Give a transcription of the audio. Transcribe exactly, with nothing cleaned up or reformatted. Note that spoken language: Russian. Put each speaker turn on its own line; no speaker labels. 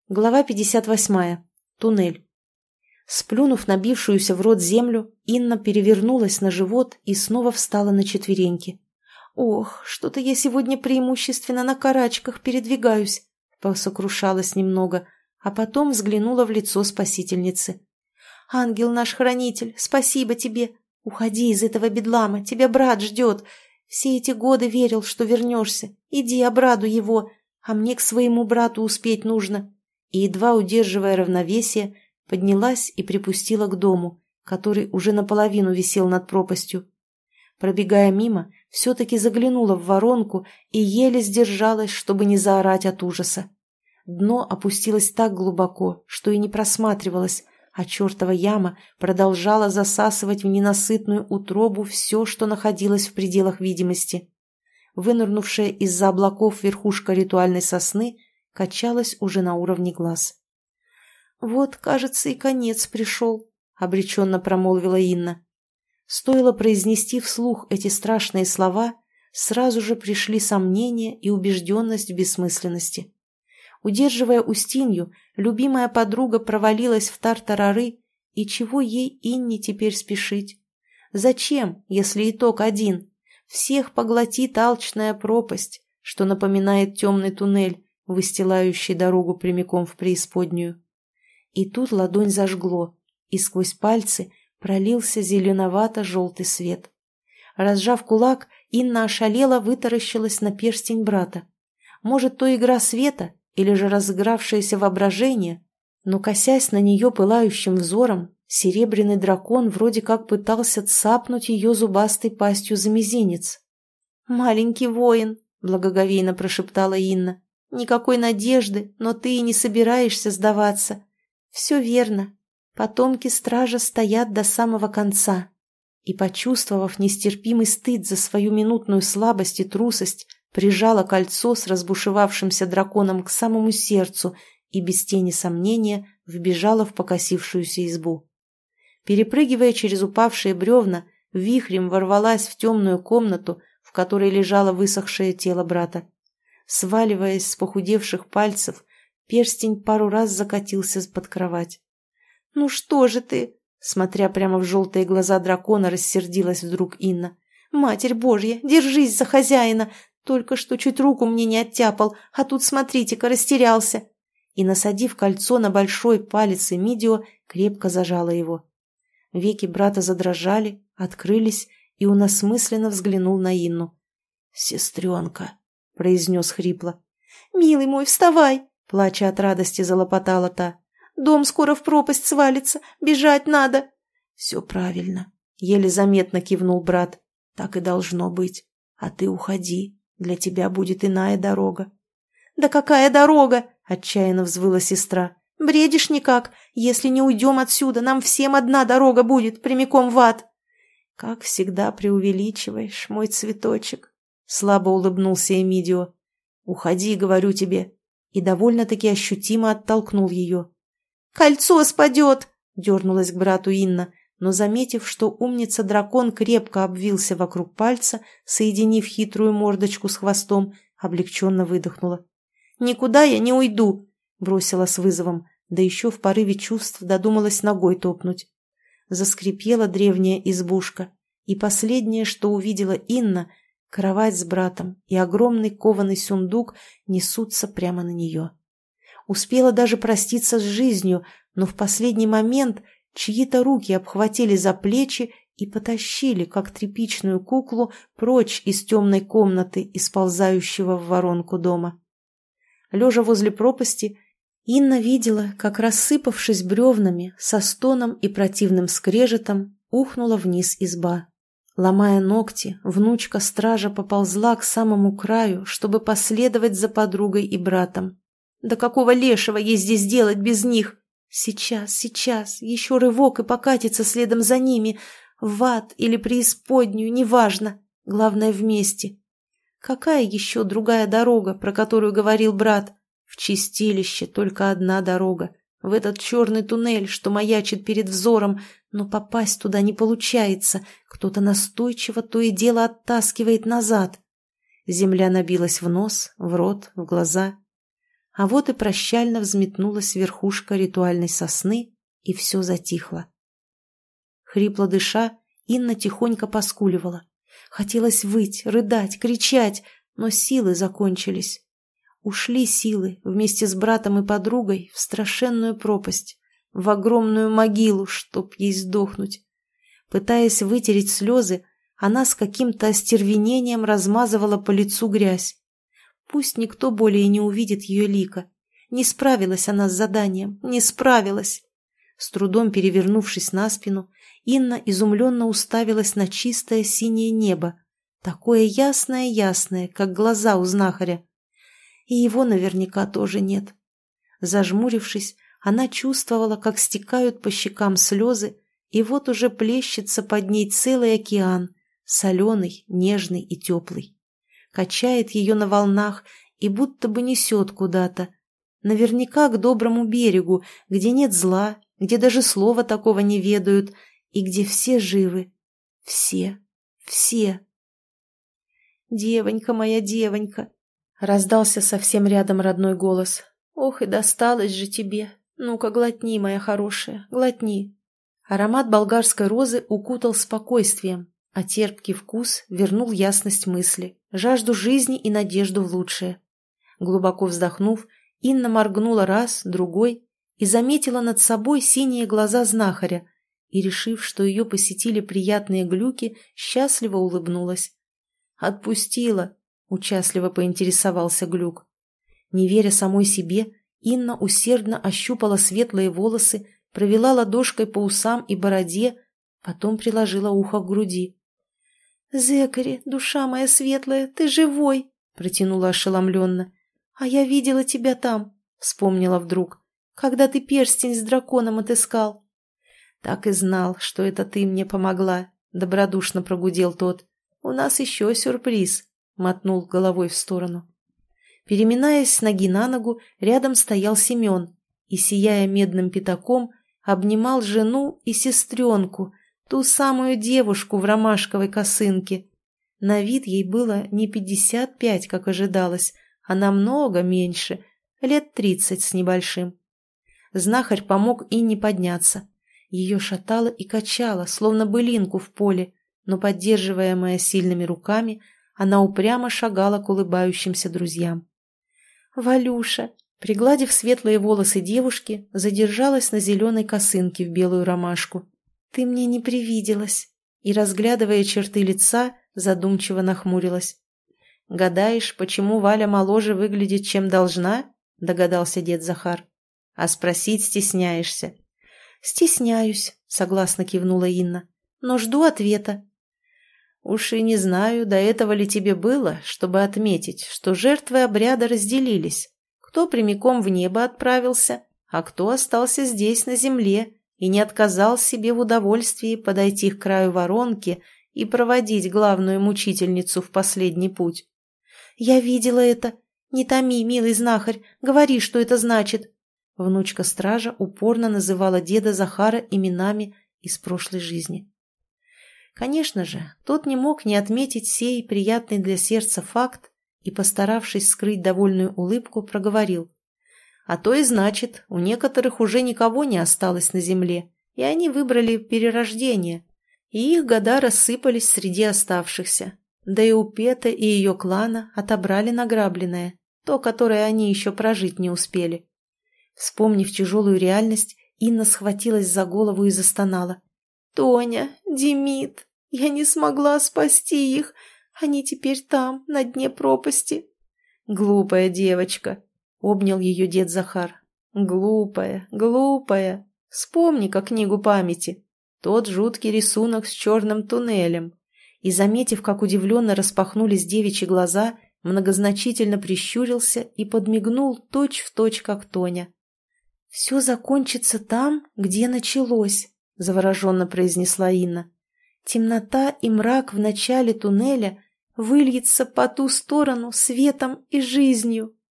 Глава пятьдесят восьмая. Туннель. Сплюнув набившуюся в рот землю, Инна перевернулась на живот и снова встала на четвереньки. «Ох, что-то я сегодня преимущественно на карачках передвигаюсь», — посокрушалась немного, а потом взглянула в лицо спасительницы. «Ангел наш хранитель, спасибо тебе. Уходи из этого бедлама, тебя брат ждет. Все эти годы верил, что вернешься. Иди, обрадуй его, а мне к своему брату успеть нужно». И, едва удерживая равновесие, поднялась и припустила к дому, который уже наполовину висел над пропастью. Пробегая мимо, все-таки заглянула в воронку и еле сдержалась, чтобы не заорать от ужаса. Дно опустилось так глубоко, что и не просматривалось, а чертова яма продолжала засасывать в ненасытную утробу все, что находилось в пределах видимости. Вынырнувшая из-за облаков верхушка ритуальной сосны качалась уже на уровне глаз. «Вот, кажется, и конец пришел», — обреченно промолвила Инна. Стоило произнести вслух эти страшные слова, сразу же пришли сомнения и убежденность в бессмысленности. Удерживая Устинью, любимая подруга провалилась в тартарары, и чего ей, Инне, теперь спешить? Зачем, если итог один? Всех поглотит алчная пропасть, что напоминает темный туннель, выстилающий дорогу прямиком в преисподнюю. И тут ладонь зажгло, и сквозь пальцы пролился зеленовато-желтый свет. Разжав кулак, Инна ошалела, вытаращилась на перстень брата. Может, то игра света или же разыгравшееся воображение, но, косясь на нее пылающим взором, серебряный дракон вроде как пытался цапнуть ее зубастой пастью за мизинец. «Маленький воин», — благоговейно прошептала Инна, — «никакой надежды, но ты и не собираешься сдаваться. Все верно. Потомки стража стоят до самого конца». И, почувствовав нестерпимый стыд за свою минутную слабость и трусость, прижала кольцо с разбушевавшимся драконом к самому сердцу и без тени сомнения вбежала в покосившуюся избу. Перепрыгивая через упавшие бревна, вихрем ворвалась в темную комнату, в которой лежало высохшее тело брата. Сваливаясь с похудевших пальцев, перстень пару раз закатился под кровать. «Ну что же ты?» — смотря прямо в желтые глаза дракона, рассердилась вдруг Инна. «Матерь Божья, держись за хозяина! Только что чуть руку мне не оттяпал, а тут, смотрите-ка, растерялся!» И, насадив кольцо на большой палец Эмидио, крепко зажала его. Веки брата задрожали, открылись, и он осмысленно взглянул на Инну. «Сестренка!» — произнес хрипло. «Милый мой, вставай!» — плача от радости залопотала та. «Дом скоро в пропасть свалится, бежать надо!» «Все правильно!» — еле заметно кивнул брат. «Так и должно быть. А ты уходи, для тебя будет иная дорога». «Да какая дорога?» — отчаянно взвыла сестра. «Бредишь никак. Если не уйдем отсюда, нам всем одна дорога будет, прямиком в ад». «Как всегда преувеличиваешь, мой цветочек», — слабо улыбнулся Эмидио. «Уходи, говорю тебе», и довольно-таки ощутимо оттолкнул ее. «Кольцо спадет!» — дернулась к брату Инна, но, заметив, что умница-дракон крепко обвился вокруг пальца, соединив хитрую мордочку с хвостом, облегченно выдохнула. «Никуда я не уйду!» — бросила с вызовом, да еще в порыве чувств додумалась ногой топнуть. Заскрипела древняя избушка, и последнее, что увидела Инна, кровать с братом и огромный кованый сундук несутся прямо на нее. Успела даже проститься с жизнью, но в последний момент чьи-то руки обхватили за плечи и потащили, как тряпичную куклу, прочь из темной комнаты, исползающего в воронку дома. Лежа возле пропасти, Инна видела, как, рассыпавшись бревнами, со стоном и противным скрежетом, ухнула вниз изба. Ломая ногти, внучка стража поползла к самому краю, чтобы последовать за подругой и братом. «Да какого лешего ей здесь делать без них? Сейчас, сейчас, еще рывок и покатится следом за ними, в ад или преисподнюю, неважно, главное вместе. Какая еще другая дорога, про которую говорил брат? В чистилище только одна дорога, в этот черный туннель, что маячит перед взором, но попасть туда не получается, кто-то настойчиво то и дело оттаскивает назад. Земля набилась в нос, в рот, в глаза. А вот и прощально взметнулась верхушка ритуальной сосны, и все затихло. Хрипло дыша, Инна тихонько поскуливала. Хотелось выть, рыдать, кричать, но силы закончились. Ушли силы вместе с братом и подругой в страшенную пропасть, в огромную могилу, чтоб ей сдохнуть. Пытаясь вытереть слезы, она с каким-то остервенением размазывала по лицу грязь. Пусть никто более не увидит ее лика. Не справилась она с заданием, не справилась. С трудом перевернувшись на спину, Инна изумленно уставилась на чистое синее небо, такое ясное-ясное, как глаза у знахаря. И его наверняка тоже нет. Зажмурившись, она чувствовала, как стекают по щекам слезы, и вот уже плещется под ней целый океан, соленый, нежный и теплый. Качает ее на волнах и будто бы несет куда-то. Наверняка к доброму берегу, где нет зла, где даже слова такого не ведают, и где все живы. Все, все. «Девонька моя, девонька!» — раздался совсем рядом родной голос. «Ох, и досталось же тебе! Ну-ка, глотни, моя хорошая, глотни!» Аромат болгарской розы укутал спокойствием, а терпкий вкус вернул ясность мысли, жажду жизни и надежду в лучшее. Глубоко вздохнув, Инна моргнула раз, другой и заметила над собой синие глаза знахаря и, решив, что ее посетили приятные глюки, счастливо улыбнулась. «Отпустила», — участливо поинтересовался глюк. Не веря самой себе, Инна усердно ощупала светлые волосы, провела ладошкой по усам и бороде, потом приложила ухо к груди. «Зекари, душа моя светлая, ты живой!» — протянула ошеломленно. «А я видела тебя там», — вспомнила вдруг, «когда ты перстень с драконом отыскал». «Так и знал, что это ты мне помогла», — добродушно прогудел тот. «У нас еще сюрприз», — мотнул головой в сторону. Переминаясь с ноги на ногу, рядом стоял Семен и, сияя медным пятаком, обнимал жену и сестренку, ту самую девушку в ромашковой косынке. На вид ей было не пятьдесят пять, как ожидалось, а намного меньше, лет тридцать с небольшим. Знахарь помог Инне подняться. Ее шатало и качало, словно былинку в поле, но, поддерживаемая сильными руками, она упрямо шагала к улыбающимся друзьям. «Валюша!» Пригладив светлые волосы девушки, задержалась на зеленой косынке в белую ромашку. «Ты мне не привиделась!» И, разглядывая черты лица, задумчиво нахмурилась. «Гадаешь, почему Валя моложе выглядит, чем должна?» — догадался дед Захар. «А спросить стесняешься?» «Стесняюсь», — согласно кивнула Инна, — «но жду ответа». «Уж и не знаю, до этого ли тебе было, чтобы отметить, что жертвы обряда разделились. Кто прямиком в небо отправился, а кто остался здесь, на земле, и не отказал себе в удовольствии подойти к краю воронки и проводить главную мучительницу в последний путь». «Я видела это. Не томи, милый знахарь, говори, что это значит». Внучка стража упорно называла деда Захара именами из прошлой жизни. Конечно же, тот не мог не отметить сей приятный для сердца факт и, постаравшись скрыть довольную улыбку, проговорил. А то и значит, у некоторых уже никого не осталось на земле, и они выбрали перерождение, и их года рассыпались среди оставшихся. Да и у Петы и ее клана отобрали награбленное, то, которое они еще прожить не успели. Вспомнив тяжелую реальность, Инна схватилась за голову и застонала. «Тоня, Демид, я не смогла спасти их. Они теперь там, на дне пропасти». «Глупая девочка», — обнял ее дед Захар. «Глупая, глупая. Вспомни-ка книгу памяти. Тот жуткий рисунок с черным туннелем». И, заметив, как удивленно распахнулись девичьи глаза, многозначительно прищурился и подмигнул точь-в-точь, как Тоня. «Все закончится там, где началось», — завороженно произнесла Инна. «Темнота и мрак в начале туннеля выльется по ту сторону светом и жизнью».